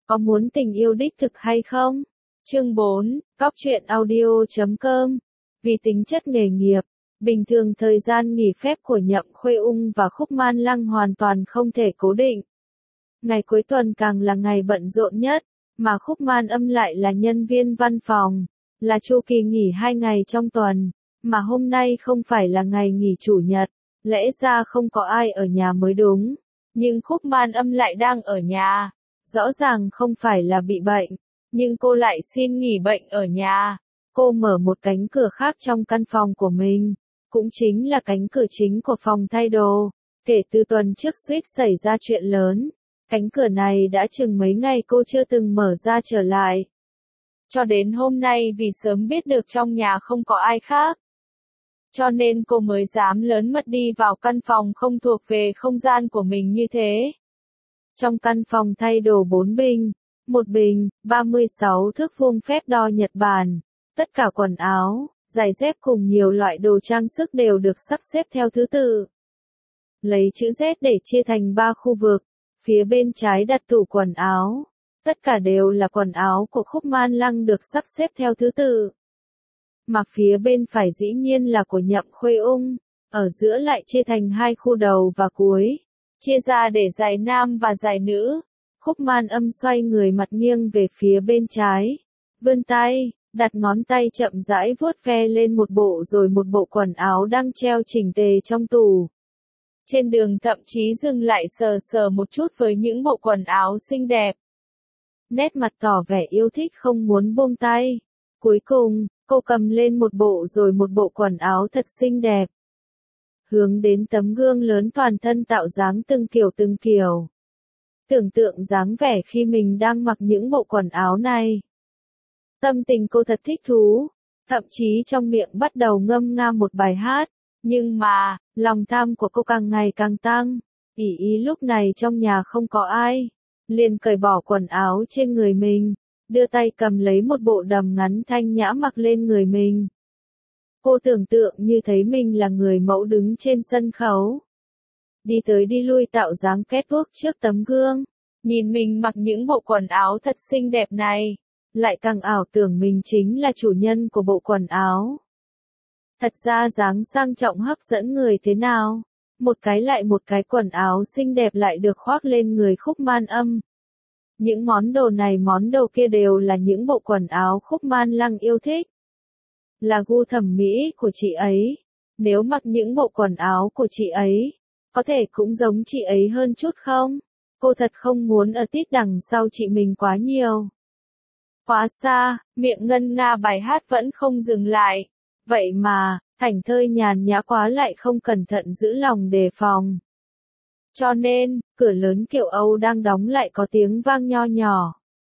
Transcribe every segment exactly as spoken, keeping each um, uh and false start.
Có muốn tình yêu đích thực hay không? Chương bốn, Cóc truyện audio chấm com. Vì tính chất nghề nghiệp, bình thường thời gian nghỉ phép của Nhậm Khuê Ung và Khúc Man Lăng hoàn toàn không thể cố định. Ngày cuối tuần càng là ngày bận rộn nhất, mà Khúc Man Âm lại là nhân viên văn phòng, là chu kỳ nghỉ hai ngày trong tuần, mà hôm nay không phải là ngày nghỉ chủ nhật, lẽ ra không có ai ở nhà mới đúng, nhưng Khúc Man Âm lại đang ở nhà. Rõ ràng không phải là bị bệnh, nhưng cô lại xin nghỉ bệnh ở nhà. Cô mở một cánh cửa khác trong căn phòng của mình, cũng chính là cánh cửa chính của phòng thay đồ. Kể từ tuần trước suýt xảy ra chuyện lớn, cánh cửa này đã chừng mấy ngày cô chưa từng mở ra trở lại. Cho đến hôm nay vì sớm biết được trong nhà không có ai khác, cho nên cô mới dám lớn mật đi vào căn phòng không thuộc về không gian của mình như thế. Trong căn phòng thay đồ bốn bình, một bình, ba mươi sáu thước vuông phép đo Nhật Bản, tất cả quần áo, giày dép cùng nhiều loại đồ trang sức đều được sắp xếp theo thứ tự. Lấy chữ Z để chia thành ba khu vực, phía bên trái đặt tủ quần áo, tất cả đều là quần áo của Khúc Man Lăng được sắp xếp theo thứ tự. Mà phía bên phải dĩ nhiên là của Nhậm Khuê Ung, ở giữa lại chia thành hai khu đầu và cuối, chia ra để giày nam và giày nữ. Khúc Man Âm xoay người mặt nghiêng về phía bên trái, vươn tay, đặt ngón tay chậm rãi vuốt ve lên một bộ rồi một bộ quần áo đang treo chỉnh tề trong tủ. Trên đường thậm chí dừng lại sờ sờ một chút với những bộ quần áo xinh đẹp. Nét mặt tỏ vẻ yêu thích không muốn buông tay. Cuối cùng, cô cầm lên một bộ rồi một bộ quần áo thật xinh đẹp. Hướng đến tấm gương lớn toàn thân tạo dáng từng kiểu từng kiểu. Tưởng tượng dáng vẻ khi mình đang mặc những bộ quần áo này. Tâm tình cô thật thích thú, thậm chí trong miệng bắt đầu ngâm nga một bài hát, nhưng mà, lòng tham của cô càng ngày càng tăng. Ỷ ý lúc này trong nhà không có ai, liền cởi bỏ quần áo trên người mình, đưa tay cầm lấy một bộ đầm ngắn thanh nhã mặc lên người mình. Cô tưởng tượng như thấy mình là người mẫu đứng trên sân khấu. Đi tới đi lui tạo dáng catwalk trước tấm gương, nhìn mình mặc những bộ quần áo thật xinh đẹp này, lại càng ảo tưởng mình chính là chủ nhân của bộ quần áo. Thật ra dáng sang trọng hấp dẫn người thế nào, một cái lại một cái quần áo xinh đẹp lại được khoác lên người Khúc Man Âm. Những món đồ này món đồ kia đều là những bộ quần áo Khúc Man Lăng yêu thích. Là gu thẩm mỹ của chị ấy, nếu mặc những bộ quần áo của chị ấy, có thể cũng giống chị ấy hơn chút không? Cô thật không muốn ở tít đằng sau chị mình quá nhiều. Quá xa, miệng ngân nga bài hát vẫn không dừng lại. Vậy mà, thảnh thơi nhàn nhã quá lại không cẩn thận giữ lòng đề phòng. Cho nên, cửa lớn kiểu Âu đang đóng lại có tiếng vang nho nhỏ.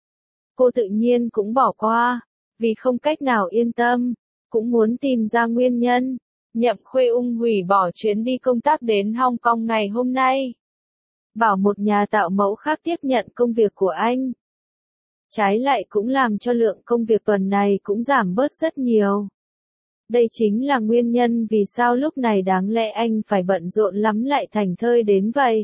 Cô tự nhiên cũng bỏ qua, vì không cách nào yên tâm, cũng muốn tìm ra nguyên nhân. Nhậm Khuê Ung hủy bỏ chuyến đi công tác đến Hong Kong ngày hôm nay. Bảo một nhà tạo mẫu khác tiếp nhận công việc của anh. Trái lại cũng làm cho lượng công việc tuần này cũng giảm bớt rất nhiều. Đây chính là nguyên nhân vì sao lúc này đáng lẽ anh phải bận rộn lắm lại thảnh thơi đến vậy.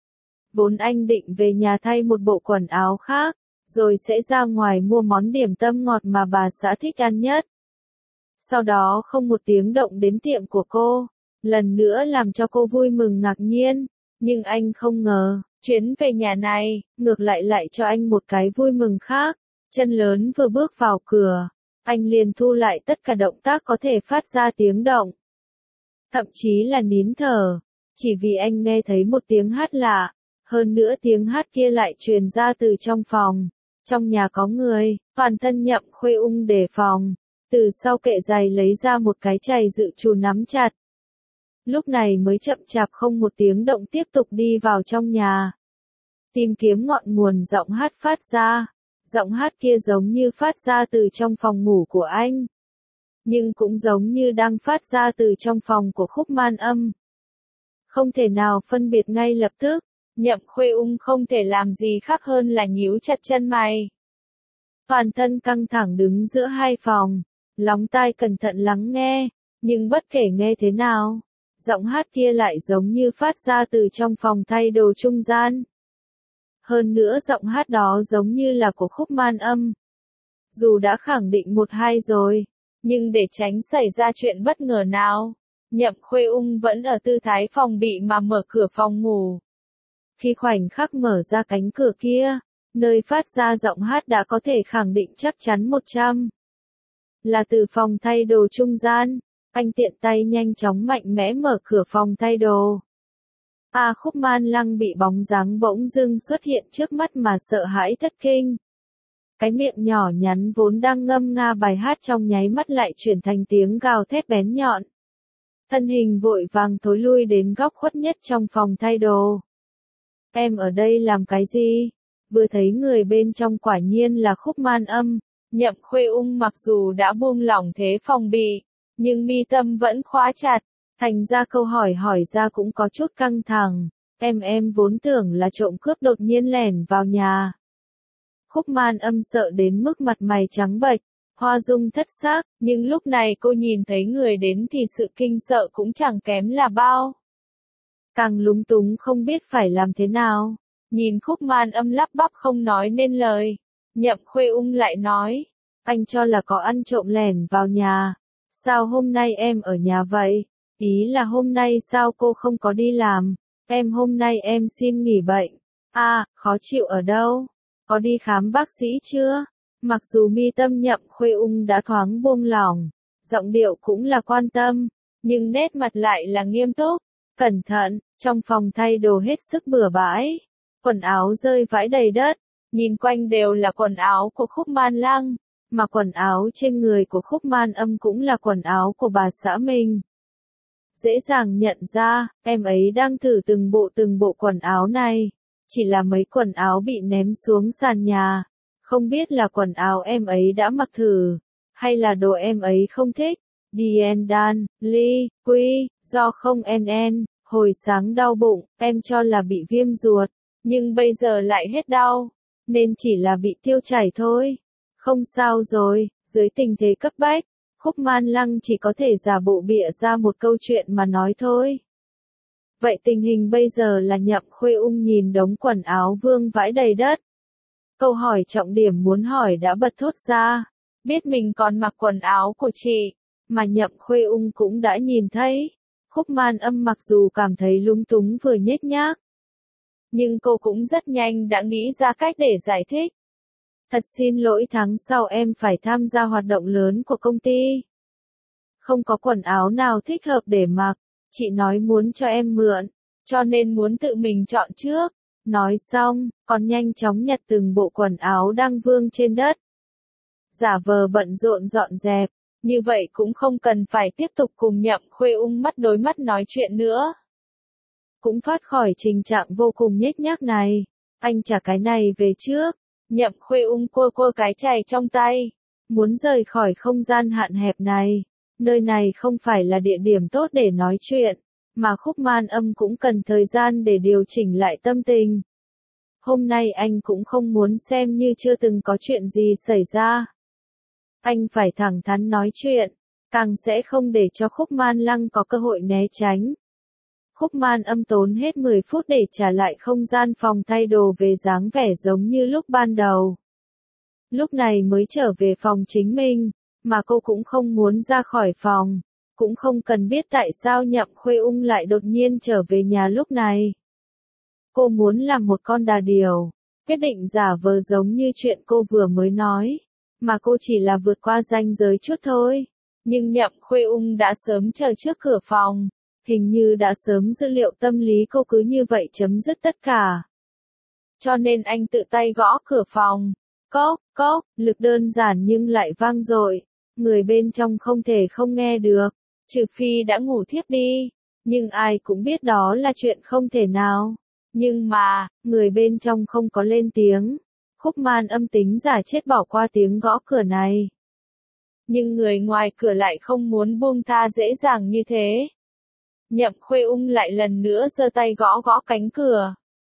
Vốn anh định về nhà thay một bộ quần áo khác, rồi sẽ ra ngoài mua món điểm tâm ngọt mà bà xã thích ăn nhất. Sau đó không một tiếng động đến tiệm của cô, lần nữa làm cho cô vui mừng ngạc nhiên, nhưng anh không ngờ, chuyến về nhà này, ngược lại lại cho anh một cái vui mừng khác. Chân lớn vừa bước vào cửa, anh liền thu lại tất cả động tác có thể phát ra tiếng động. Thậm chí là nín thở, chỉ vì anh nghe thấy một tiếng hát lạ, hơn nữa tiếng hát kia lại truyền ra từ trong phòng. Trong nhà có người, toàn thân Nhậm Khuê Ung đề phòng, từ sau kệ giày lấy ra một cái chày dự trù nắm chặt. Lúc này mới chậm chạp không một tiếng động tiếp tục đi vào trong nhà. Tìm kiếm ngọn nguồn giọng hát phát ra. Giọng hát kia giống như phát ra từ trong phòng ngủ của anh. Nhưng cũng giống như đang phát ra từ trong phòng của Khúc Man Âm. Không thể nào phân biệt ngay lập tức, Nhậm Khuê Ung không thể làm gì khác hơn là nhíu chặt chân mày. Toàn thân căng thẳng đứng giữa hai phòng, lóng tai cẩn thận lắng nghe, nhưng bất kể nghe thế nào, giọng hát kia lại giống như phát ra từ trong phòng thay đồ trung gian. Hơn nữa giọng hát đó giống như là của Khúc Man Âm. Dù đã khẳng định một hai rồi, nhưng để tránh xảy ra chuyện bất ngờ nào, Nhậm Khuê Ung vẫn ở tư thái phòng bị mà mở cửa phòng ngủ. Khi khoảnh khắc mở ra cánh cửa kia, nơi phát ra giọng hát đã có thể khẳng định chắc chắn một trăm là từ phòng thay đồ trung gian, anh tiện tay nhanh chóng mạnh mẽ mở cửa phòng thay đồ. A Khúc Man Lăng bị bóng dáng bỗng dưng xuất hiện trước mắt mà sợ hãi thất kinh. Cái miệng nhỏ nhắn vốn đang ngâm nga bài hát trong nháy mắt lại chuyển thành tiếng gào thét bén nhọn. Thân hình vội vàng thối lui đến góc khuất nhất trong phòng thay đồ. Em ở đây làm cái gì? Vừa thấy người bên trong quả nhiên là Khúc Man Âm, Nhậm Khuê Ung mặc dù đã buông lỏng thế phòng bị, nhưng mi tâm vẫn khóa chặt, thành ra câu hỏi hỏi ra cũng có chút căng thẳng. Em em vốn tưởng là trộm cướp đột nhiên lẻn vào nhà. Khúc Man Âm sợ đến mức mặt mày trắng bệch, hoa dung thất sắc, nhưng lúc này cô nhìn thấy người đến thì sự kinh sợ cũng chẳng kém là bao. Càng lúng túng không biết phải làm thế nào, nhìn Khúc Man Âm lắp bắp không nói nên lời, Nhậm Khuê Ung lại nói, anh cho là có ăn trộm lẻn vào nhà, sao hôm nay em ở nhà vậy? Ý là hôm nay sao cô không có đi làm, em hôm nay em xin nghỉ bệnh. À, khó chịu ở đâu? Có đi khám bác sĩ chưa? Mặc dù mi tâm Nhậm Khuê Ung đã thoáng buông lỏng, giọng điệu cũng là quan tâm, nhưng nét mặt lại là nghiêm túc, cẩn thận. Trong phòng thay đồ hết sức bừa bãi, quần áo rơi vãi đầy đất, nhìn quanh đều là quần áo của Khúc Man Lăng, mà quần áo trên người của Khúc Man Âm cũng là quần áo của bà xã mình. Dễ dàng nhận ra, em ấy đang thử từng bộ từng bộ quần áo này, chỉ là mấy quần áo bị ném xuống sàn nhà, không biết là quần áo em ấy đã mặc thử, hay là đồ em ấy không thích. Dien Dan, Ly, Quy, do không en en. Hồi sáng đau bụng, em cho là bị viêm ruột, nhưng bây giờ lại hết đau, nên chỉ là bị tiêu chảy thôi. Không sao rồi, dưới tình thế cấp bách, Khúc Man Lăng chỉ có thể giả bộ bịa ra một câu chuyện mà nói thôi. Vậy tình hình bây giờ là Nhậm Khuê Ung nhìn đống quần áo vương vãi đầy đất. Câu hỏi trọng điểm muốn hỏi đã bật thốt ra, biết mình còn mặc quần áo của chị, mà Nhậm Khuê Ung cũng đã nhìn thấy. Khúc Man Âm mặc dù cảm thấy lung túng vừa nhếch nhác, nhưng cô cũng rất nhanh đã nghĩ ra cách để giải thích. Thật xin lỗi, tháng sau em phải tham gia hoạt động lớn của công ty. Không có quần áo nào thích hợp để mặc, chị nói muốn cho em mượn, cho nên muốn tự mình chọn trước. Nói xong, còn nhanh chóng nhặt từng bộ quần áo đang vương trên đất. Giả vờ bận rộn dọn dẹp. Như vậy cũng không cần phải tiếp tục cùng Nhậm Khuê Ung mắt đối mắt nói chuyện nữa. Cũng thoát khỏi tình trạng vô cùng nhếch nhác này. Anh trả cái này về trước. Nhậm Khuê Ung cua cua cái chày trong tay. Muốn rời khỏi không gian hạn hẹp này. Nơi này không phải là địa điểm tốt để nói chuyện. Mà Khúc Man Âm cũng cần thời gian để điều chỉnh lại tâm tình. Hôm nay anh cũng không muốn xem như chưa từng có chuyện gì xảy ra. Anh phải thẳng thắn nói chuyện, càng sẽ không để cho Khúc Man Lăng có cơ hội né tránh. Khúc Man Âm tốn hết mười phút để trả lại không gian phòng thay đồ về dáng vẻ giống như lúc ban đầu. Lúc này mới trở về phòng chính mình, mà cô cũng không muốn ra khỏi phòng, cũng không cần biết tại sao Nhậm Khuê Ung lại đột nhiên trở về nhà lúc này. Cô muốn làm một con đà điểu, quyết định giả vờ giống như chuyện cô vừa mới nói. Mà cô chỉ là vượt qua ranh giới chút thôi. Nhưng Nhậm Khuê Ung đã sớm chờ trước cửa phòng. Hình như đã sớm dữ liệu tâm lý cô cứ như vậy chấm dứt tất cả. Cho nên anh tự tay gõ cửa phòng. Cốc, cốc, lực đơn giản nhưng lại vang dội. Người bên trong không thể không nghe được. Trừ phi đã ngủ thiếp đi. Nhưng ai cũng biết đó là chuyện không thể nào. Nhưng mà, người bên trong không có lên tiếng. Khúc Man Âm tính giả chết bỏ qua tiếng gõ cửa này. Nhưng người ngoài cửa lại không muốn buông tha dễ dàng như thế. Nhậm Khuê Ung lại lần nữa giơ tay gõ gõ cánh cửa.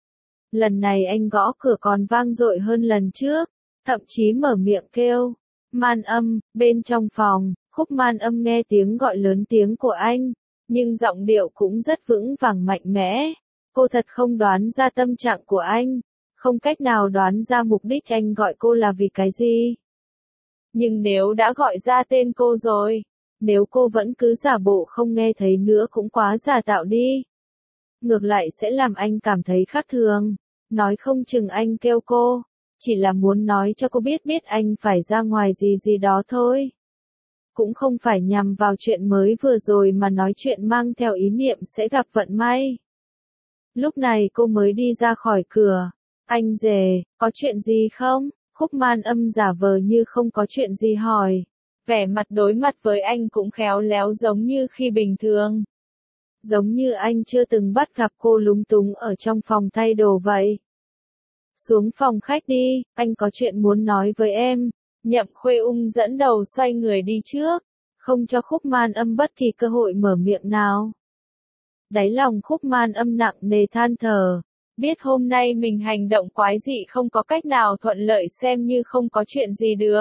Lần này anh gõ cửa còn vang dội hơn lần trước, thậm chí mở miệng kêu. Man Âm, bên trong phòng, Khúc Man Âm nghe tiếng gọi lớn tiếng của anh, nhưng giọng điệu cũng rất vững vàng mạnh mẽ. Cô thật không đoán ra tâm trạng của anh. không cách nào đoán ra mục đích anh gọi cô là vì cái gì. Nhưng nếu đã gọi ra tên cô rồi, nếu cô vẫn cứ giả bộ không nghe thấy nữa cũng quá giả tạo đi. Ngược lại sẽ làm anh cảm thấy khác thường. Nói không chừng anh kêu cô, chỉ là muốn nói cho cô biết biết anh phải ra ngoài gì gì đó thôi. Cũng không phải nhằm vào chuyện mới vừa rồi mà nói chuyện mang theo ý niệm sẽ gặp vận may. Lúc này cô mới đi ra khỏi cửa. Anh rể, có chuyện gì không? Khúc Man Âm giả vờ như không có chuyện gì hỏi. Vẻ mặt đối mặt với anh cũng khéo léo giống như khi bình thường. Giống như anh chưa từng bắt gặp cô lúng túng ở trong phòng thay đồ vậy. Xuống phòng khách đi, anh có chuyện muốn nói với em. Nhậm Khuê Ung dẫn đầu xoay người đi trước, không cho Khúc Man Âm bất kỳ cơ hội mở miệng nào. Đáy lòng Khúc Man Âm nặng nề than thở, biết hôm nay mình hành động quái dị không có cách nào thuận lợi xem như không có chuyện gì được.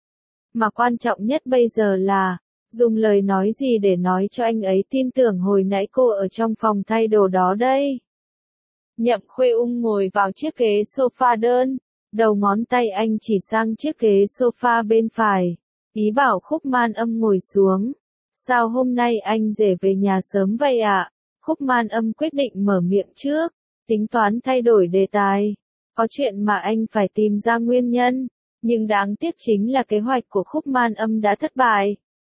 Mà quan trọng nhất bây giờ là, dùng lời nói gì để nói cho anh ấy tin tưởng hồi nãy cô ở trong phòng thay đồ đó đây. Nhậm Khuê Ung ngồi vào chiếc ghế sofa đơn, đầu ngón tay anh chỉ sang chiếc ghế sofa bên phải, ý bảo Khúc Man Âm ngồi xuống. Sao hôm nay anh rể về nhà sớm vậy ạ? À? Khúc Man Âm quyết định mở miệng trước, tính toán thay đổi đề tài. Có chuyện mà anh phải tìm ra nguyên nhân, nhưng đáng tiếc chính là kế hoạch của Khúc Man Âm đã thất bại.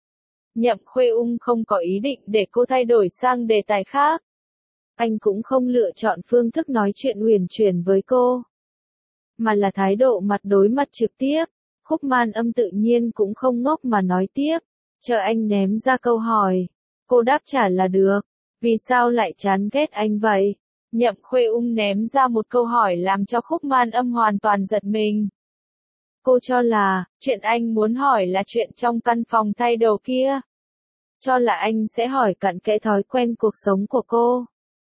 Nhậm Khuê Ung không có ý định để cô thay đổi sang đề tài khác. Anh cũng không lựa chọn phương thức nói chuyện uyển chuyển với cô, mà là thái độ mặt đối mặt trực tiếp. Khúc Man Âm tự nhiên cũng không ngốc mà nói tiếp, chờ anh ném ra câu hỏi, cô đáp trả là được. Vì sao lại chán ghét anh vậy? Nhậm Khuê Ung ném ra một câu hỏi làm cho Khúc Man Âm hoàn toàn giật mình. Cô cho là, chuyện anh muốn hỏi là chuyện trong căn phòng thay đồ kia. Cho là anh sẽ hỏi cặn kẽ thói quen cuộc sống của cô.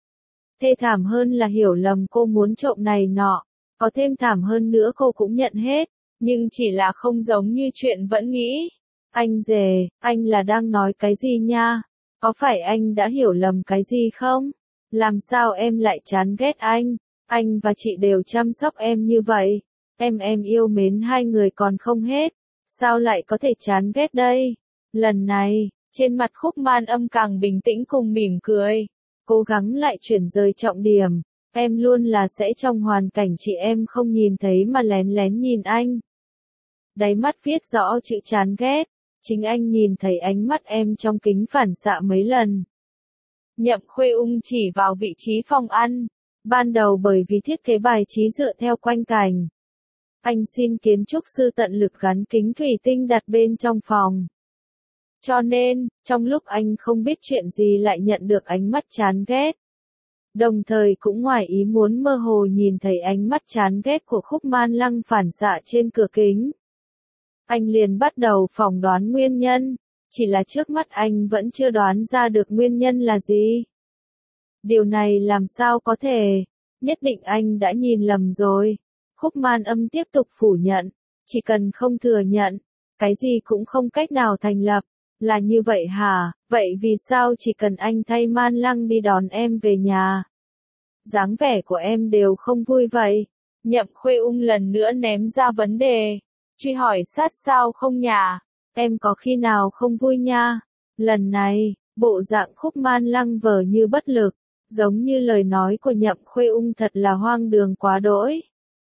Thê thảm hơn là hiểu lầm cô muốn trộm này nọ. Có thêm thảm hơn nữa cô cũng nhận hết, nhưng chỉ là không giống như chuyện vẫn nghĩ. Anh rể, anh là đang nói cái gì nha? Có phải anh đã hiểu lầm cái gì không? Làm sao em lại chán ghét anh? Anh và chị đều chăm sóc em như vậy. Em em yêu mến hai người còn không hết. Sao lại có thể chán ghét đây? Lần này, trên mặt Khúc Man Âm càng bình tĩnh cùng mỉm cười. Cố gắng lại chuyển rời trọng điểm. Em luôn là sẽ trong hoàn cảnh chị em không nhìn thấy mà lén lén nhìn anh. Đáy mắt viết rõ chữ chán ghét. Chính anh nhìn thấy ánh mắt em trong kính phản xạ mấy lần. Nhậm Khuê Ung chỉ vào vị trí phòng ăn. Ban đầu bởi vì thiết kế bài trí dựa theo quanh cảnh. Anh xin kiến trúc sư tận lực gắn kính thủy tinh đặt bên trong phòng. Cho nên, trong lúc anh không biết chuyện gì lại nhận được ánh mắt chán ghét. Đồng thời cũng ngoài ý muốn mơ hồ nhìn thấy ánh mắt chán ghét của Khúc Man Lăng phản xạ trên cửa kính. Anh liền bắt đầu phỏng đoán nguyên nhân, chỉ là trước mắt anh vẫn chưa đoán ra được nguyên nhân là gì. Điều này làm sao có thể, nhất định anh đã nhìn lầm rồi. Khúc Man Âm tiếp tục phủ nhận, chỉ cần không thừa nhận, cái gì cũng không cách nào thành lập. Là như vậy hả? Vậy vì sao chỉ cần anh thay Man Lăng đi đón em về nhà? Dáng vẻ của em đều không vui vậy. Nhậm Khuê Ung lần nữa ném ra vấn đề. Truy hỏi sát sao không nhả? Em có khi nào không vui nha? Lần này, bộ dạng Khúc Man Lăng vờ như bất lực, giống như lời nói của Nhậm Khuê Ung thật là hoang đường quá đỗi.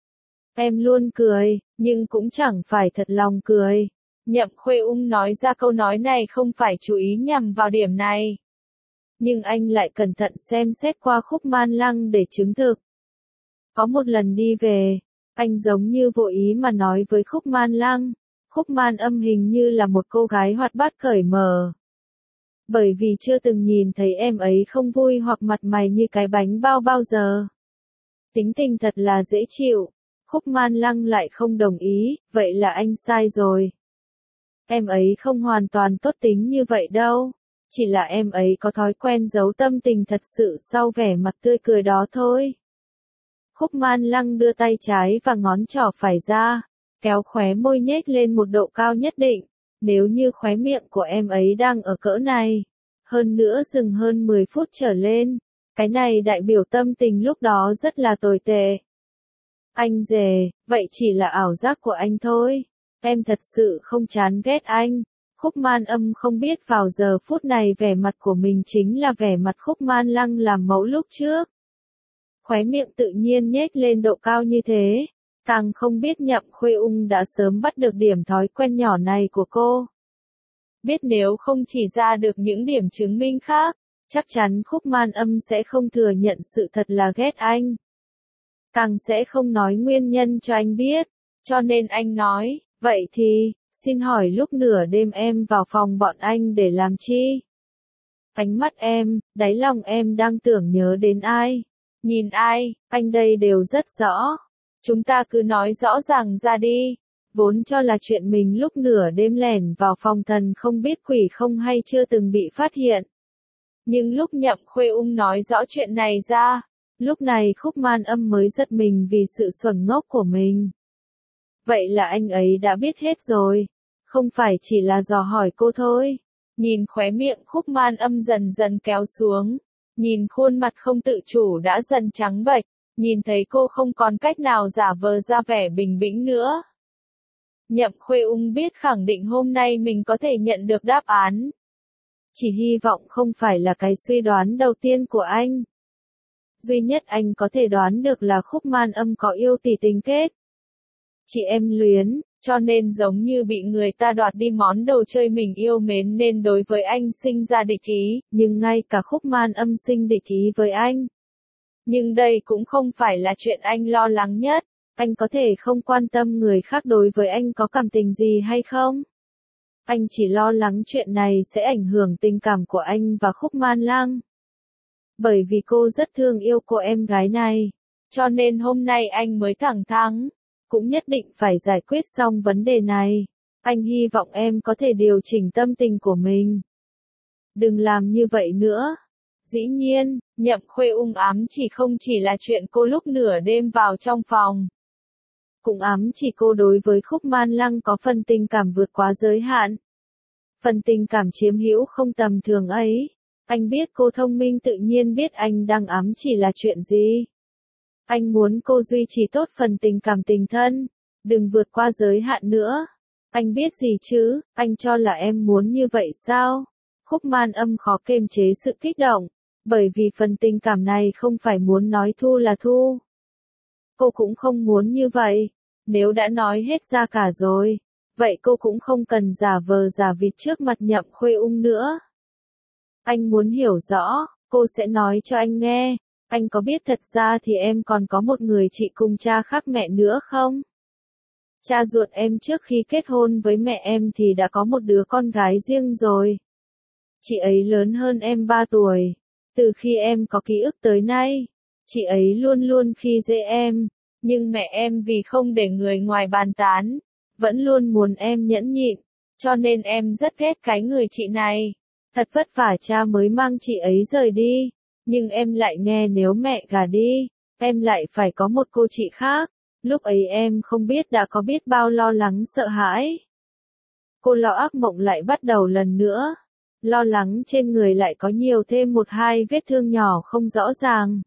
Em luôn cười, nhưng cũng chẳng phải thật lòng cười. Nhậm Khuê Ung nói ra câu nói này không phải chú ý nhằm vào điểm này. Nhưng anh lại cẩn thận xem xét qua Khúc Man Lăng để chứng thực. Có một lần đi về, anh giống như vô ý mà nói với Khúc Man Lăng, Khúc Man Âm hình như là một cô gái hoạt bát cởi mở. Bởi vì chưa từng nhìn thấy em ấy không vui hoặc mặt mày như cái bánh bao bao giờ. Tính tình thật là dễ chịu. Khúc Man Lăng lại không đồng ý, vậy là anh sai rồi. Em ấy không hoàn toàn tốt tính như vậy đâu. Chỉ là em ấy có thói quen giấu tâm tình thật sự sau vẻ mặt tươi cười đó thôi. Khúc Man Lăng đưa tay trái và ngón trỏ phải ra, kéo khóe môi nhếch lên một độ cao nhất định. Nếu như khóe miệng của em ấy đang ở cỡ này, hơn nữa dừng hơn mười phút trở lên, cái này đại biểu tâm tình lúc đó rất là tồi tệ. Anh rể, vậy chỉ là ảo giác của anh thôi. Em thật sự không chán ghét anh. Khúc Man Âm không biết vào giờ phút này vẻ mặt của mình chính là vẻ mặt Khúc Man Lăng làm mẫu lúc trước. Khóe miệng tự nhiên nhếch lên độ cao như thế. Càng không biết Nhậm Khuê Ung đã sớm bắt được điểm thói quen nhỏ này của cô. Biết nếu không chỉ ra được những điểm chứng minh khác, chắc chắn Khúc Man Âm sẽ không thừa nhận sự thật là ghét anh. Càng sẽ không nói nguyên nhân cho anh biết. Cho nên anh nói, vậy thì, xin hỏi lúc nửa đêm em vào phòng bọn anh để làm chi? Ánh mắt em, đáy lòng em đang tưởng nhớ đến ai? Nhìn ai, anh đây đều rất rõ. Chúng ta cứ nói rõ ràng ra đi. Vốn cho là chuyện mình lúc nửa đêm lẻn vào phòng thần không biết quỷ không hay chưa từng bị phát hiện. Nhưng lúc Nhậm Khuê Ung nói rõ chuyện này ra, lúc này Khúc Man Âm mới giật mình vì sự xuẩn ngốc của mình. Vậy là anh ấy đã biết hết rồi, không phải chỉ là dò hỏi cô thôi. Nhìn khóe miệng Khúc Man Âm dần dần kéo xuống, nhìn khuôn mặt không tự chủ đã dần trắng bệch, nhìn thấy cô không còn cách nào giả vờ ra vẻ bình tĩnh nữa. Nhậm Khuê Ung biết khẳng định hôm nay mình có thể nhận được đáp án. Chỉ hy vọng không phải là cái suy đoán đầu tiên của anh. Duy nhất anh có thể đoán được là Khúc Man Âm có yêu tỷ tình kết. Chị em luyến, cho nên giống như bị người ta đoạt đi món đồ chơi mình yêu mến nên đối với anh sinh ra địch ý, nhưng ngay cả Khúc Man Âm sinh địch ý với anh. Nhưng đây cũng không phải là chuyện anh lo lắng nhất. Anh có thể không quan tâm người khác đối với anh có cảm tình gì hay không? Anh chỉ lo lắng chuyện này sẽ ảnh hưởng tình cảm của anh và Khúc Man Lăng. Bởi vì cô rất thương yêu cô em gái này. Cho nên hôm nay anh mới thẳng thắn. Cũng nhất định phải giải quyết xong vấn đề này. Anh hy vọng em có thể điều chỉnh tâm tình của mình. Đừng làm như vậy nữa. Dĩ nhiên, Nhậm Khuê Ung ám chỉ không chỉ là chuyện cô lúc nửa đêm vào trong phòng. Cũng ám chỉ cô đối với Khúc Man Lăng có phần tình cảm vượt quá giới hạn. Phần tình cảm chiếm hữu không tầm thường ấy. Anh biết cô thông minh tự nhiên biết anh đang ám chỉ là chuyện gì. Anh muốn cô duy trì tốt phần tình cảm tình thân. Đừng vượt qua giới hạn nữa. Anh biết gì chứ, anh cho là em muốn như vậy sao? Khúc Man Âm khó kiềm chế sự kích động. Bởi vì phần tình cảm này không phải muốn nói thu là thu. Cô cũng không muốn như vậy. Nếu đã nói hết ra cả rồi, vậy cô cũng không cần giả vờ giả vịt trước mặt Nhậm Khuê Ung nữa. Anh muốn hiểu rõ, cô sẽ nói cho anh nghe. Anh có biết thật ra thì em còn có một người chị cùng cha khác mẹ nữa không? Cha ruột em trước khi kết hôn với mẹ em thì đã có một đứa con gái riêng rồi. Chị ấy lớn hơn em ba tuổi. Từ khi em có ký ức tới nay, chị ấy luôn luôn khi dễ em. Nhưng mẹ em vì không để người ngoài bàn tán, vẫn luôn muốn em nhẫn nhịn, cho nên em rất ghét cái người chị này. Thật vất vả cha mới mang chị ấy rời đi, nhưng em lại nghe nếu mẹ gả đi, em lại phải có một cô chị khác. Lúc ấy em không biết đã có biết bao lo lắng sợ hãi. Cô lo ác mộng lại bắt đầu lần nữa. Lo lắng trên người lại có nhiều thêm một hai vết thương nhỏ không rõ ràng.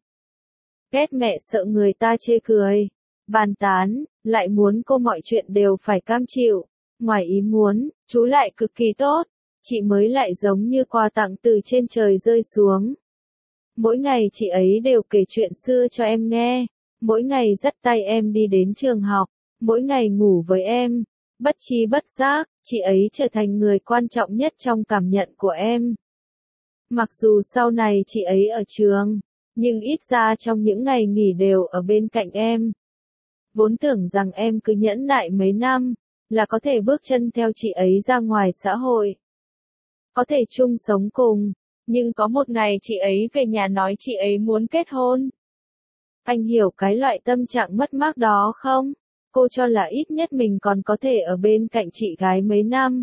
Ghét mẹ sợ người ta chê cười, bàn tán, lại muốn cô mọi chuyện đều phải cam chịu. Ngoài ý muốn, chú lại cực kỳ tốt, chị mới lại giống như quà tặng từ trên trời rơi xuống. Mỗi ngày chị ấy đều kể chuyện xưa cho em nghe, mỗi ngày dắt tay em đi đến trường học, mỗi ngày ngủ với em. Bất tri bất giác, chị ấy trở thành người quan trọng nhất trong cảm nhận của em. Mặc dù sau này chị ấy ở trường, nhưng ít ra trong những ngày nghỉ đều ở bên cạnh em. Vốn tưởng rằng em cứ nhẫn nại mấy năm, là có thể bước chân theo chị ấy ra ngoài xã hội. Có thể chung sống cùng, nhưng có một ngày chị ấy về nhà nói chị ấy muốn kết hôn. Anh hiểu cái loại tâm trạng mất mát đó không? Cô cho là ít nhất mình còn có thể ở bên cạnh chị gái mấy năm.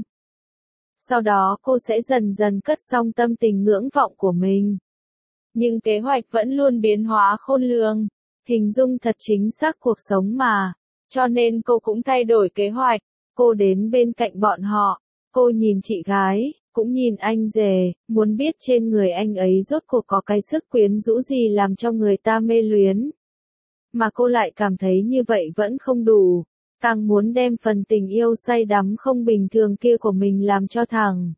Sau đó cô sẽ dần dần cất xong tâm tình ngưỡng vọng của mình. Nhưng kế hoạch vẫn luôn biến hóa khôn lường, hình dung thật chính xác cuộc sống mà. Cho nên cô cũng thay đổi kế hoạch, cô đến bên cạnh bọn họ, cô nhìn chị gái, cũng nhìn anh rể, muốn biết trên người anh ấy rốt cuộc có cái sức quyến rũ gì làm cho người ta mê luyến. Mà cô lại cảm thấy như vậy vẫn không đủ, càng muốn đem phần tình yêu say đắm không bình thường kia của mình làm cho thẳng.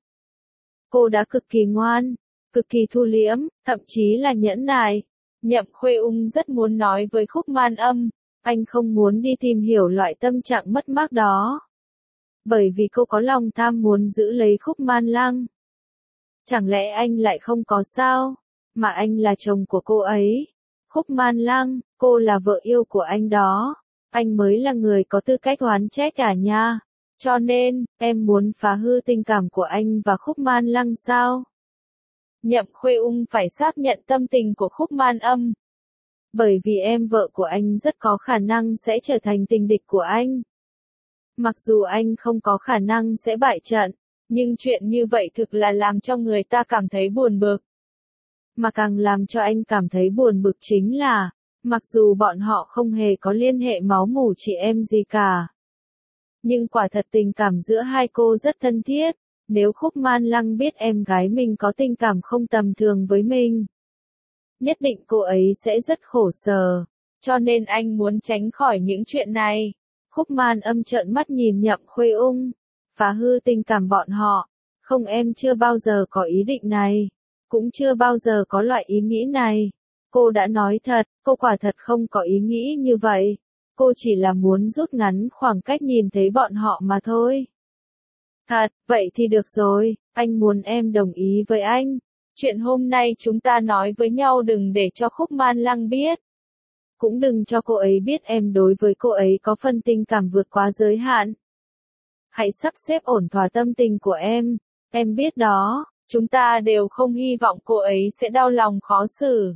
Cô đã cực kỳ ngoan, cực kỳ thu liễm, thậm chí là nhẫn nại. Nhậm Khuê Ung rất muốn nói với Khúc Man Âm, anh không muốn đi tìm hiểu loại tâm trạng mất mát đó. Bởi vì cô có lòng tham muốn giữ lấy Khúc Man Lăng. Chẳng lẽ anh lại không có sao? Mà anh là chồng của cô ấy. Khúc Man Lăng, cô là vợ yêu của anh đó. Anh mới là người có tư cách oán trách cả nha. Cho nên, em muốn phá hư tình cảm của anh và Khúc Man Lăng sao? Nhậm Khuê Ung phải xác nhận tâm tình của Khúc Man Âm. Bởi vì em vợ của anh rất có khả năng sẽ trở thành tình địch của anh. Mặc dù anh không có khả năng sẽ bại trận, nhưng chuyện như vậy thực là làm cho người ta cảm thấy buồn bực. Mà càng làm cho anh cảm thấy buồn bực chính là, mặc dù bọn họ không hề có liên hệ máu mủ chị em gì cả. Nhưng quả thật tình cảm giữa hai cô rất thân thiết, nếu Khúc Man Lăng biết em gái mình có tình cảm không tầm thường với mình. Nhất định cô ấy sẽ rất khổ sở, cho nên anh muốn tránh khỏi những chuyện này. Khúc Man Âm trợn mắt nhìn Nhậm Khuê Ung, phá hư tình cảm bọn họ. Không, em chưa bao giờ có ý định này, cũng chưa bao giờ có loại ý nghĩ này. Cô đã nói thật, cô quả thật không có ý nghĩ như vậy. Cô chỉ là muốn rút ngắn khoảng cách nhìn thấy bọn họ mà thôi. Thật, vậy thì được rồi, anh muốn em đồng ý với anh. Chuyện hôm nay chúng ta nói với nhau đừng để cho Khúc Man Lăng biết. Cũng đừng cho cô ấy biết em đối với cô ấy có phần tình cảm vượt quá giới hạn. Hãy sắp xếp ổn thỏa tâm tình của em. Em biết đó, chúng ta đều không hy vọng cô ấy sẽ đau lòng khó xử.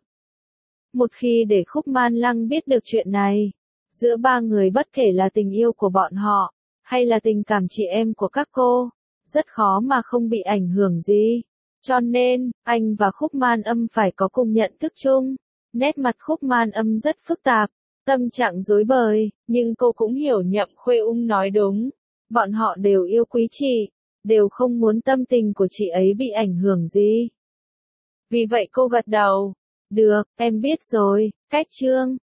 Một khi để Khúc Man Lăng biết được chuyện này, giữa ba người bất kể là tình yêu của bọn họ, hay là tình cảm chị em của các cô, rất khó mà không bị ảnh hưởng gì. Cho nên, anh và Khúc Man Âm phải có cùng nhận thức chung. Nét mặt Khúc Man Âm rất phức tạp, tâm trạng rối bời, nhưng cô cũng hiểu Nhậm Khuê Ung nói đúng. Bọn họ đều yêu quý chị, đều không muốn tâm tình của chị ấy bị ảnh hưởng gì. Vì vậy cô gật đầu. Được, em biết rồi, cách chương.